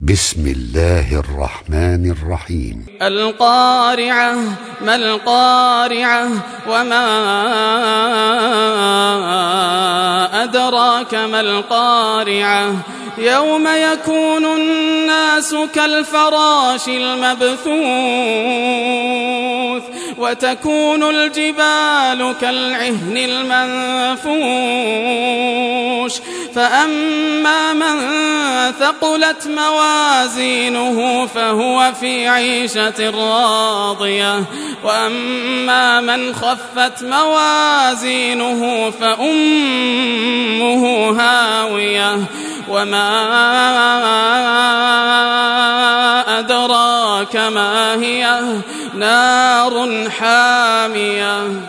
بسم الله الرحمن الرحيم. القارعة. ما القارعة؟ وما أدراك ما القارعة؟ يوم يكون الناس كالفراش المبثوث وتكون الجبال كالعهن المنفوش فأما من ثقلت موازينه فهو في عيشة راضية وأما من خفت موازينه فأمه هاوية وما أدراك ما هي نار حامية.